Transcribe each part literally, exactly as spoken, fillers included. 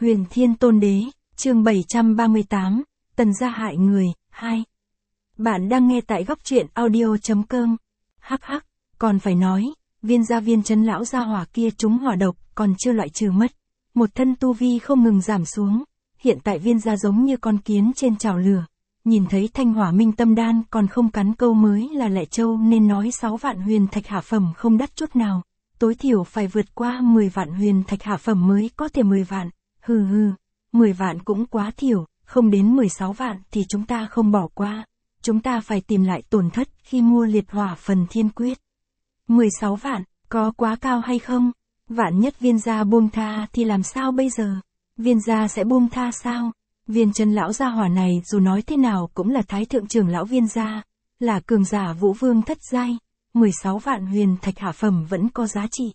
Huyền Thiên Tôn Đế, chương bảy trăm ba mươi tám, Tần gia hại người, hai. Bạn đang nghe tại góc truyện audio.com. Hắc hắc, còn phải nói, viên gia viên trấn lão gia hỏa kia trúng hỏa độc, còn chưa loại trừ mất. Một thân tu vi không ngừng giảm xuống, hiện tại viên gia giống như con kiến trên chảo lửa. Nhìn thấy thanh hỏa minh tâm đan còn không cắn câu mới là lẹ trâu nên nói sáu vạn huyền thạch hạ phẩm không đắt chút nào. Tối thiểu phải vượt qua mười vạn huyền thạch hạ phẩm mới có thể mười vạn. Hừ hừ, mười vạn cũng quá thiểu, không đến mười sáu vạn thì chúng ta không bỏ qua. Chúng ta phải tìm lại tổn thất khi mua liệt hỏa phần thiên quyết. mười sáu vạn, có quá cao hay không? Vạn nhất viên gia buông tha thì làm sao bây giờ? Viên gia sẽ buông tha sao? Viên trấn lão gia hỏa này dù nói thế nào cũng là thái thượng trưởng lão viên gia, là cường giả vũ vương thất giai, mười sáu vạn huyền thạch hạ phẩm vẫn có giá trị.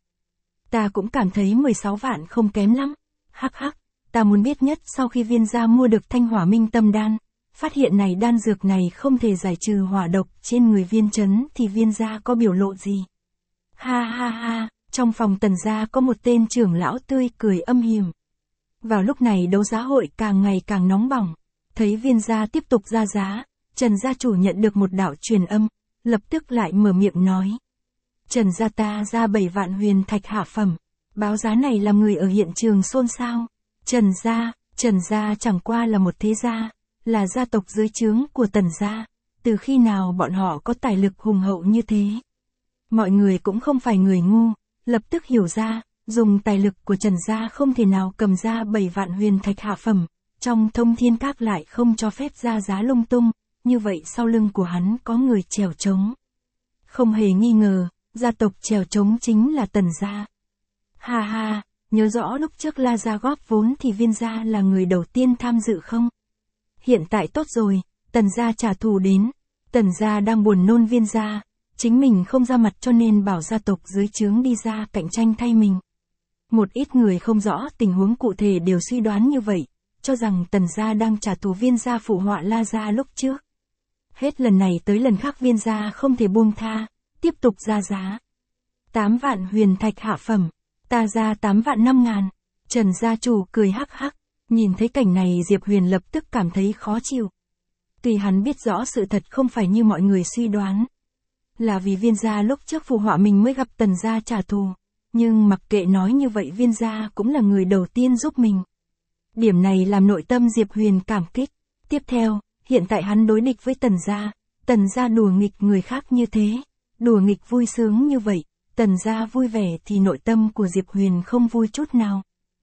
Ta cũng cảm thấy mười sáu vạn không kém lắm. Hắc hắc, ta muốn biết nhất sau khi viên gia mua được thanh hỏa minh tâm đan, phát hiện này đan dược này không thể giải trừ hỏa độc trên người viên trấn thì viên gia có biểu lộ gì? Ha ha ha, trong phòng Tần gia có một tên trưởng lão tươi cười âm hiểm. Vào lúc này đấu giá hội càng ngày càng nóng bỏng, thấy viên gia tiếp tục ra giá, Trần gia chủ nhận được một đạo truyền âm, lập tức lại mở miệng nói. Trần gia ta ra bảy vạn huyền thạch hạ phẩm, báo giá này làm người ở hiện trường xôn xao. Trần gia, Trần gia chẳng qua là một thế gia, là gia tộc dưới trướng của Tần gia, từ khi nào bọn họ có tài lực hùng hậu như thế? Mọi người cũng không phải người ngu, lập tức hiểu ra, dùng tài lực của Trần gia không thể nào cầm ra bảy vạn huyền thạch hạ phẩm, trong thông thiên các lại không cho phép ra giá lung tung, như vậy sau lưng của hắn có người chèo trống. Không hề nghi ngờ, gia tộc chèo trống chính là Tần gia. Ha ha, nhớ rõ lúc trước La gia góp vốn thì viên gia là người đầu tiên tham dự không? Hiện tại tốt rồi, Tần gia trả thù đến, Tần gia đang buồn nôn viên gia, chính mình không ra mặt cho nên bảo gia tộc dưới trướng đi ra cạnh tranh thay mình. Một ít người không rõ tình huống cụ thể đều suy đoán như vậy, cho rằng Tần gia đang trả thù viên gia phụ họa La gia lúc trước. Hết lần này tới lần khác viên gia không thể buông tha, tiếp tục ra giá. tám vạn huyền thạch hạ phẩm, ta ra tám vạn năm ngàn. Trần gia chủ cười hắc hắc, nhìn thấy cảnh này Diệp Huyền lập tức cảm thấy khó chịu. Tuy hắn biết rõ sự thật không phải như mọi người suy đoán, là vì viên gia lúc trước phù họa mình mới gặp Tần gia trả thù, nhưng mặc kệ nói như vậy viên gia cũng là người đầu tiên giúp mình. Điểm này làm nội tâm Diệp Huyền cảm kích. Tiếp theo, hiện tại hắn đối địch với Tần gia, Tần gia đùa nghịch người khác như thế, đùa nghịch vui sướng như vậy, Tần gia vui vẻ thì nội tâm của Diệp Huyền không vui chút nào.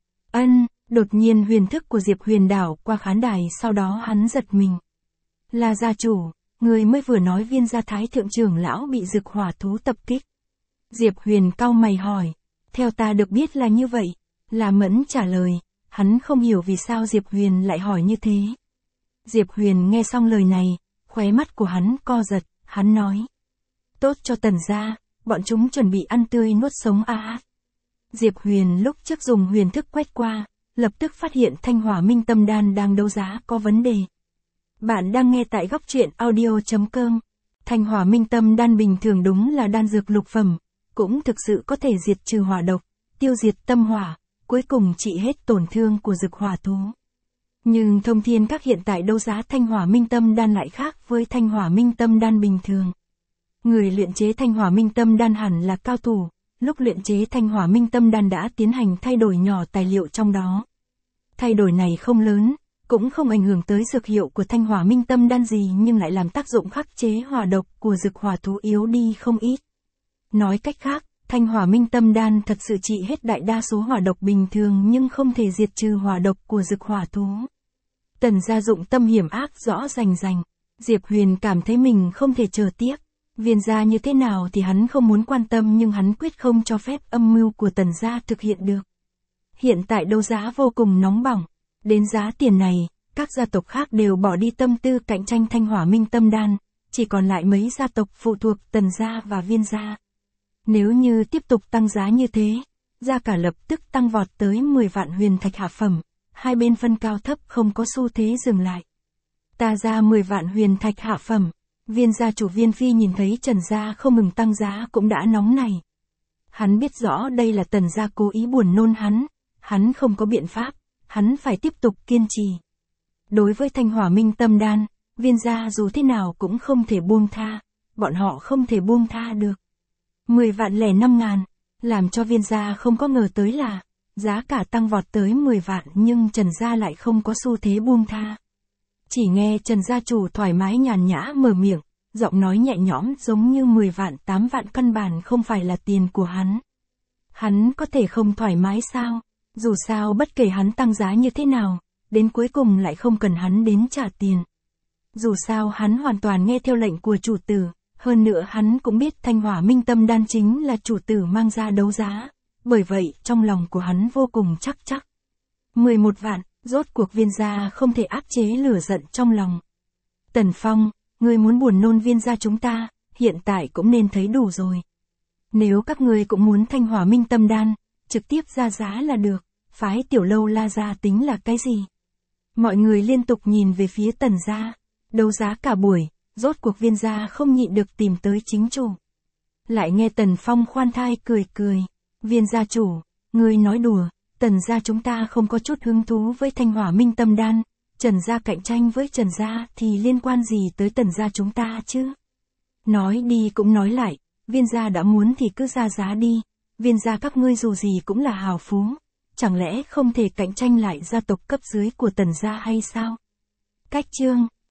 Ân, đột nhiên huyền thức của Diệp Huyền đảo qua khán đài, sau đó hắn giật mình. Là gia chủ, người mới vừa nói viên gia thái thượng trưởng lão bị dực hỏa thú tập kích. Diệp Huyền cau mày hỏi, theo ta được biết là như vậy. La Mẫn trả lời, hắn không hiểu vì sao Diệp Huyền lại hỏi như thế. Diệp Huyền nghe xong lời này, khóe mắt của hắn co giật, hắn nói. Tốt cho Tần gia, bọn chúng chuẩn bị ăn tươi nuốt sống a à. Diệp Huyền lúc trước dùng huyền thức quét qua, lập tức phát hiện thanh hỏa minh tâm đan đang đấu giá có vấn đề. Bạn đang nghe tại góc truyện audio.com. Thanh hỏa minh tâm đan bình thường đúng là đan dược lục phẩm, cũng thực sự có thể diệt trừ hỏa độc, tiêu diệt tâm hỏa, cuối cùng trị hết tổn thương của dực hỏa thú. Nhưng thông thiên các hiện tại đấu giá thanh hỏa minh tâm đan lại khác với thanh hỏa minh tâm đan bình thường. Người luyện chế thanh hỏa minh tâm đan hẳn là cao thủ, lúc luyện chế thanh hỏa minh tâm đan đã tiến hành thay đổi nhỏ tài liệu trong đó. Thay đổi này không lớn, cũng không ảnh hưởng tới dược hiệu của thanh hỏa minh tâm đan gì, nhưng lại làm tác dụng khắc chế hỏa độc của dực hỏa thú yếu đi không ít. Nói cách khác, thanh hỏa minh tâm đan thật sự trị hết đại đa số hỏa độc bình thường nhưng không thể diệt trừ hỏa độc của dực hỏa thú. Tần gia dụng tâm hiểm ác rõ rành rành, Diệp Huyền cảm thấy mình không thể chờ tiếp. Viên gia như thế nào thì hắn không muốn quan tâm, nhưng hắn quyết không cho phép âm mưu của Tần gia thực hiện được. Hiện tại đấu giá vô cùng nóng bỏng, đến giá tiền này, các gia tộc khác đều bỏ đi tâm tư cạnh tranh thanh hỏa minh tâm đan, chỉ còn lại mấy gia tộc phụ thuộc Tần gia và Viên gia. Nếu như tiếp tục tăng giá như thế, giá cả lập tức tăng vọt tới mười vạn huyền thạch hạ phẩm, hai bên phân cao thấp không có xu thế dừng lại. Ta ra mười vạn huyền thạch hạ phẩm. Viên gia chủ Viên Phi nhìn thấy Trần gia không ngừng tăng giá cũng đã nóng này. Hắn biết rõ đây là Tần gia cố ý buồn nôn hắn, hắn không có biện pháp, hắn phải tiếp tục kiên trì. Đối với Thanh Hỏa Minh Tâm Đan, Viên gia dù thế nào cũng không thể buông tha, bọn họ không thể buông tha được. mười vạn lẻ năm ngàn, làm cho Viên gia không có ngờ tới là, giá cả tăng vọt tới mười vạn nhưng Trần gia lại không có xu thế buông tha. Chỉ nghe Trần gia chủ thoải mái nhàn nhã mở miệng, giọng nói nhẹ nhõm giống như mười vạn tám vạn căn bản không phải là tiền của hắn. Hắn có thể không thoải mái sao? Dù sao bất kể hắn tăng giá như thế nào, đến cuối cùng lại không cần hắn đến trả tiền. Dù sao hắn hoàn toàn nghe theo lệnh của chủ tử, hơn nữa hắn cũng biết Thanh Hỏa Minh Tâm Đan chính là chủ tử mang ra đấu giá, bởi vậy trong lòng của hắn vô cùng chắc chắc. mười một vạn, rốt cuộc Viên gia không thể áp chế lửa giận trong lòng. Tần Phong, ngươi muốn buồn nôn Viên gia chúng ta, hiện tại cũng nên thấy đủ rồi. Nếu các ngươi cũng muốn Thanh Hỏa Minh Tâm Đan, trực tiếp ra giá là được, phái Tiểu Lâu La gia tính là cái gì? Mọi người liên tục nhìn về phía Tần gia, đấu giá cả buổi, rốt cuộc Viên gia không nhịn được tìm tới chính chủ. Lại nghe Tần Phong khoan thai cười cười, Viên gia chủ, ngươi nói đùa, Tần gia chúng ta không có chút hứng thú với Thanh Hỏa Minh Tâm Đan, Trần gia cạnh tranh với Trần gia thì liên quan gì tới Tần gia chúng ta chứ? Nói đi cũng nói lại, Viên gia đã muốn thì cứ ra giá đi, Viên gia các ngươi dù gì cũng là hào phú, chẳng lẽ không thể cạnh tranh lại gia tộc cấp dưới của Tần gia hay sao? Cách chương